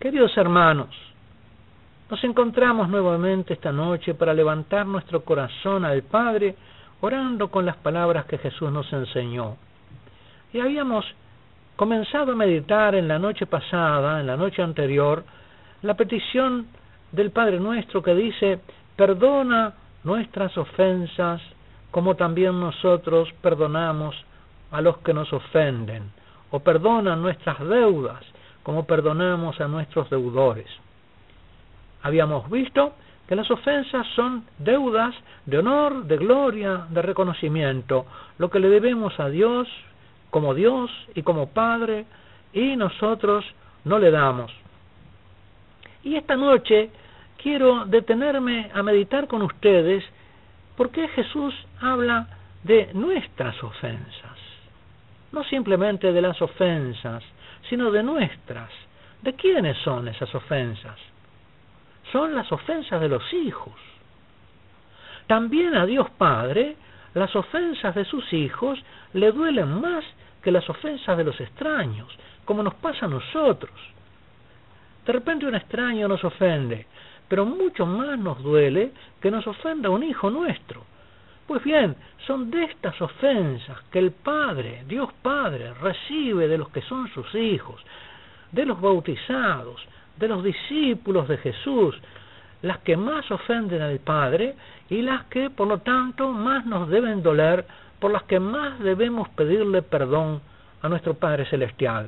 Queridos hermanos, nos encontramos nuevamente esta noche para levantar nuestro corazón al Padre, orando con las palabras que Jesús nos enseñó. Y habíamos comenzado a meditar en la noche pasada, en la noche anterior, la petición del Padre nuestro que dice: perdona nuestras ofensas como también nosotros perdonamos a los que nos ofenden, o perdona nuestras deudas como perdonamos a nuestros deudores. Habíamos visto que las ofensas son deudas de honor, de gloria, de reconocimiento, lo que le debemos a Dios y como Padre, y nosotros no le damos. Y esta noche quiero detenerme a meditar con ustedes por qué Jesús habla de nuestras ofensas. No simplemente de las ofensas, sino de nuestras. ¿De quiénes son esas ofensas? Son las ofensas de los hijos. También a Dios Padre, las ofensas de sus hijos le duelen más que las ofensas de los extraños, como nos pasa a nosotros. De repente un extraño nos ofende, pero mucho más nos duele que nos ofenda un hijo nuestro. Pues bien, son de estas ofensas que el Padre, Dios Padre, recibe de los que son sus hijos, de los bautizados, de los discípulos de Jesús, las que más ofenden al Padre y las que, por lo tanto, más nos deben doler, por las que más debemos pedirle perdón a nuestro Padre Celestial.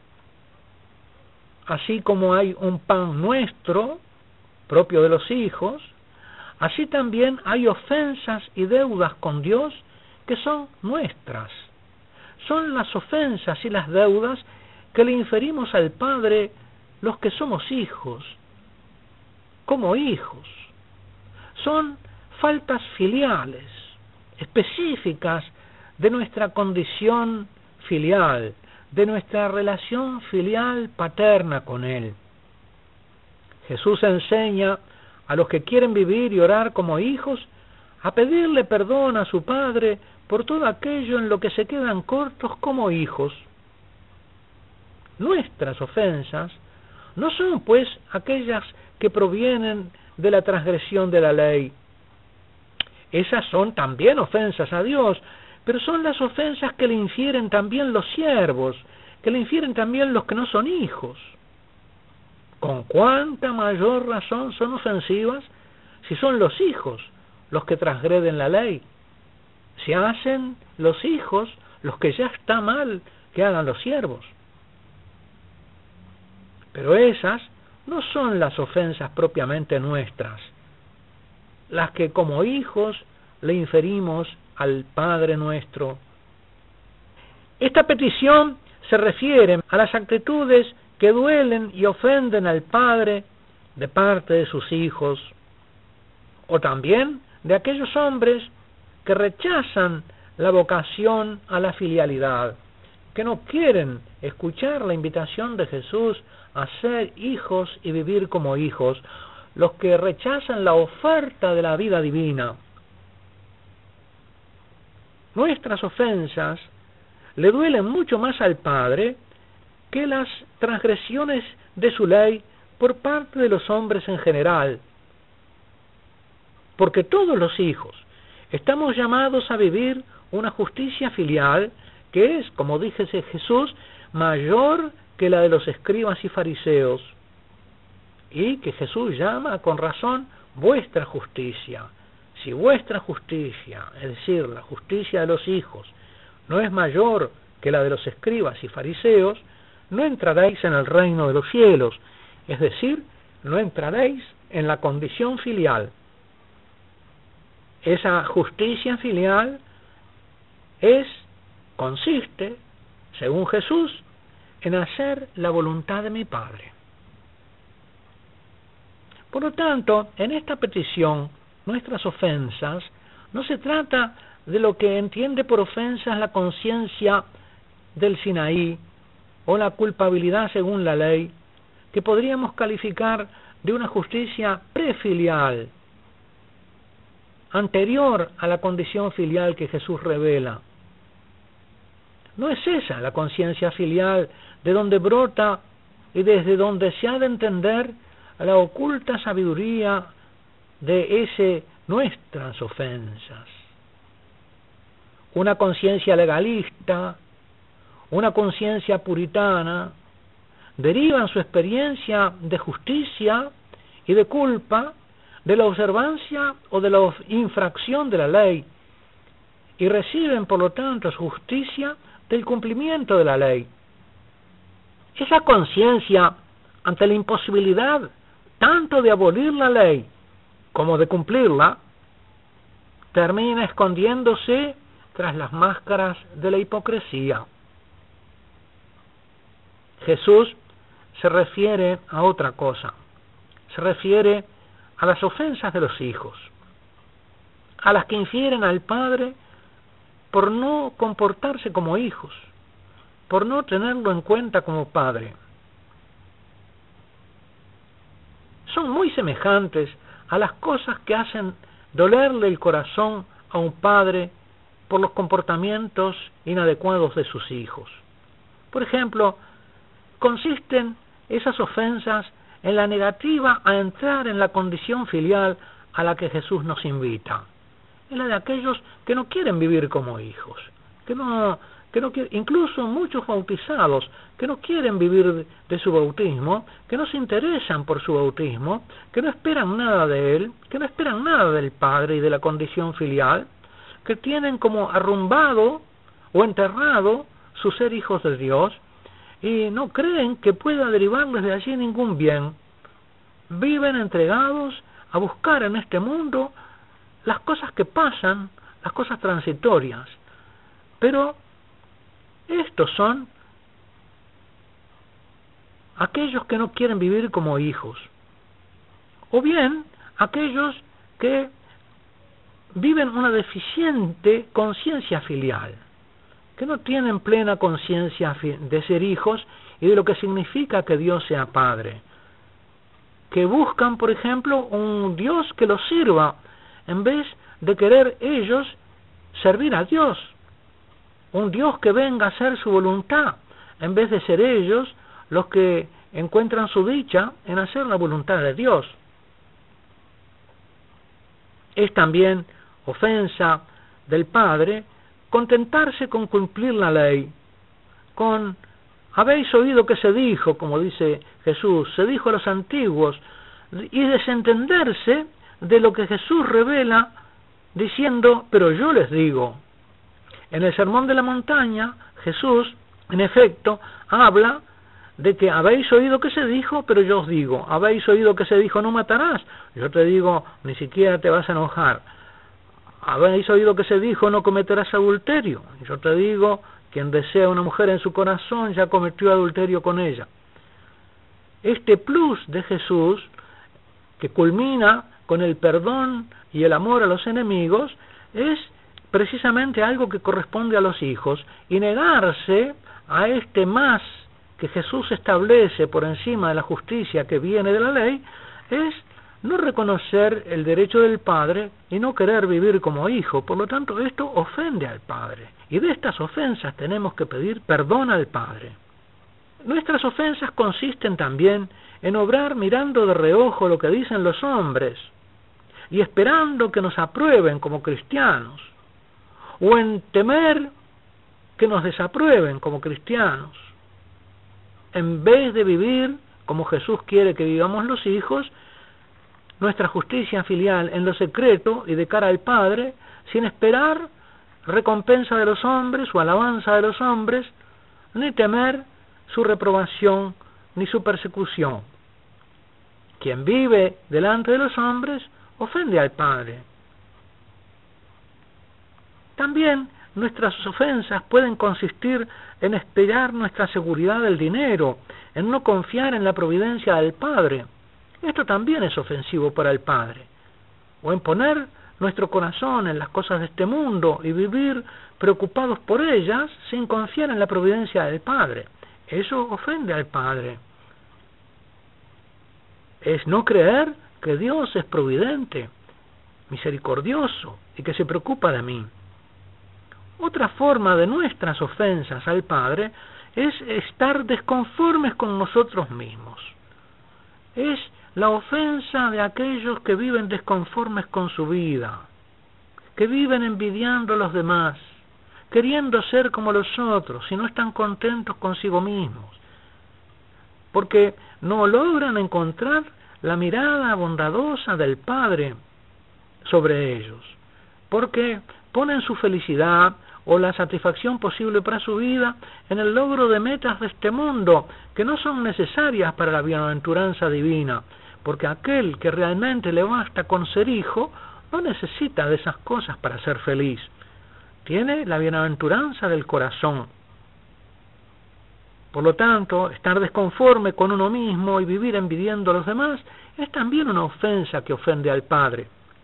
Así como hay un pan nuestro, propio de los hijos, así también hay ofensas y deudas con Dios que son nuestras. Son las ofensas y las deudas que le inferimos al Padre los que somos hijos, como hijos. Son faltas filiales, específicas de nuestra condición filial, de nuestra relación filial paterna con Él. Jesús enseña a los que quieren vivir y orar como hijos a pedirle perdón a su Padre por todo aquello en lo que se quedan cortos como hijos. Nuestras ofensas no son, pues, aquellas que provienen de la transgresión de la ley. Esas son también ofensas a Dios, pero son las ofensas que le infieren también los siervos, que le infieren también los que no son hijos. ¿Con cuánta mayor razón son ofensivas si son los hijos los que transgreden la ley? Si hacen los hijos los que ya está mal que hagan los siervos. Pero esas no son las ofensas propiamente nuestras, las que como hijos le inferimos al Padre nuestro. Esta petición se refiere a las actitudes que duelen y ofenden al Padre de parte de sus hijos, o también de aquellos hombres que rechazan la vocación a la filialidad, que no quieren escuchar la invitación de Jesús a ser hijos y vivir como hijos, los que rechazan la oferta de la vida divina. Nuestras ofensas le duelen mucho más al Padre que las transgresiones de su ley por parte de los hombres en general, porque todos los hijos estamos llamados a vivir una justicia filial que es, como dice Jesús, mayor que la de los escribas y fariseos, y que Jesús llama con razón vuestra justicia. Si vuestra justicia, es decir, la justicia de los hijos, no es mayor que la de los escribas y fariseos, no entraréis en el reino de los cielos, es decir, no entraréis en la condición filial. Esa justicia filial consiste, según Jesús, en hacer la voluntad de mi Padre. Por lo tanto, en esta petición, nuestras ofensas, no se trata de lo que entiende por ofensas la conciencia del Sinaí o la culpabilidad según la ley, que podríamos calificar de una justicia prefilial, anterior a la condición filial que Jesús revela. No es esa la conciencia filial de donde brota y desde donde se ha de entender la oculta sabiduría de nuestras ofensas. Una conciencia legalista, una conciencia puritana, derivan su experiencia de justicia y de culpa de la observancia o de la infracción de la ley, y reciben por lo tanto su justicia del cumplimiento de la ley. Esa conciencia ante la imposibilidad tanto de abolir la ley como de cumplirla, termina escondiéndose tras las máscaras de la hipocresía. Jesús se refiere a otra cosa, se refiere a las ofensas de los hijos, a las que infieren al Padre por no comportarse como hijos, por no tenerlo en cuenta como Padre. Son muy semejantes a las cosas que hacen dolerle el corazón a un padre por los comportamientos inadecuados de sus hijos. Por ejemplo, consisten esas ofensas en la negativa a entrar en la condición filial a la que Jesús nos invita, en la de aquellos que no quieren vivir como hijos, que no quieren, incluso muchos bautizados que no quieren vivir de su bautismo, que no se interesan por su bautismo, que no esperan nada de él, que no esperan nada del Padre y de la condición filial, que tienen como arrumbado o enterrado su ser hijos de Dios y no creen que pueda derivarles de allí ningún bien. Viven entregados a buscar en este mundo las cosas que pasan, las cosas transitorias, pero estos son aquellos que no quieren vivir como hijos, o bien aquellos que viven una deficiente conciencia filial, que no tienen plena conciencia de ser hijos y de lo que significa que Dios sea Padre, que buscan, por ejemplo, un Dios que los sirva, en vez de querer ellos servir a Dios, un Dios que venga a hacer su voluntad, en vez de ser ellos los que encuentran su dicha en hacer la voluntad de Dios. Es también ofensa del Padre contentarse con cumplir la ley, con habéis oído que se dijo, como dice Jesús, se dijo a los antiguos, y desentenderse de lo que Jesús revela diciendo, pero yo les digo. En el Sermón de la Montaña, Jesús, en efecto, habla de que habéis oído que se dijo, pero yo os digo. Habéis oído que se dijo, no matarás. Yo te digo, ni siquiera te vas a enojar. Habéis oído que se dijo, no cometerás adulterio. Yo te digo, quien desea una mujer en su corazón ya cometió adulterio con ella. Este plus de Jesús, que culmina con el perdón y el amor a los enemigos, es precisamente algo que corresponde a los hijos, y negarse a este más que Jesús establece por encima de la justicia que viene de la ley es no reconocer el derecho del Padre y no querer vivir como hijo. Por lo tanto, esto ofende al Padre, y de estas ofensas tenemos que pedir perdón al Padre. Nuestras ofensas consisten también en obrar mirando de reojo lo que dicen los hombres y esperando que nos aprueben como cristianos, o en temer que nos desaprueben como cristianos, en vez de vivir como Jesús quiere que vivamos los hijos, nuestra justicia filial en lo secreto y de cara al Padre, sin esperar recompensa de los hombres o alabanza de los hombres, ni temer su reprobación ni su persecución. Quien vive delante de los hombres ofende al Padre. También nuestras ofensas pueden consistir en esperar nuestra seguridad del dinero, en no confiar en la providencia del Padre. Esto también es ofensivo para el Padre. O en poner nuestro corazón en las cosas de este mundo y vivir preocupados por ellas sin confiar en la providencia del Padre. Eso ofende al Padre. Es no creer que Dios es providente, misericordioso y que se preocupa de mí. Otra forma de nuestras ofensas al Padre es estar desconformes con nosotros mismos. Es la ofensa de aquellos que viven desconformes con su vida, que viven envidiando a los demás, queriendo ser como los otros y no están contentos consigo mismos, porque no logran encontrar la mirada bondadosa del Padre sobre ellos, porque ponen su felicidad o la satisfacción posible para su vida en el logro de metas de este mundo que no son necesarias para la bienaventuranza divina, porque aquel que realmente le basta con ser hijo no necesita de esas cosas para ser feliz. Tiene la bienaventuranza del corazón. Por lo tanto, estar desconforme con uno mismo y vivir envidiando a los demás es también una ofensa que ofende al Padre.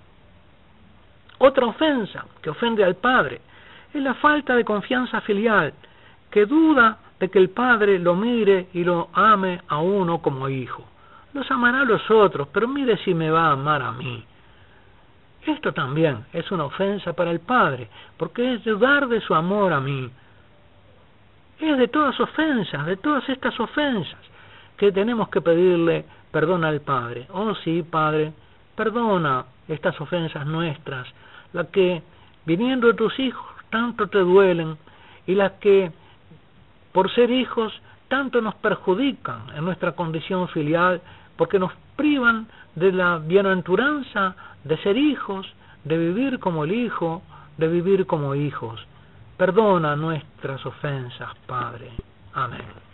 Otra ofensa que ofende al Padre es la falta de confianza filial, que duda de que el Padre lo mire y lo ame a uno como hijo. Los amará a los otros, pero mire si me va a amar a mí. Esto también es una ofensa para el Padre, porque es dudar de su amor a mí. Es de todas estas ofensas, que tenemos que pedirle perdón al Padre. Oh sí, Padre, perdona estas ofensas nuestras, las que, viniendo de tus hijos, tanto te duelen, y las que, por ser hijos, tanto nos perjudican en nuestra condición filial, porque nos privan de la bienaventuranza de ser hijos, de vivir como el Hijo, de vivir como hijos. Perdona nuestras ofensas, Padre. Amén.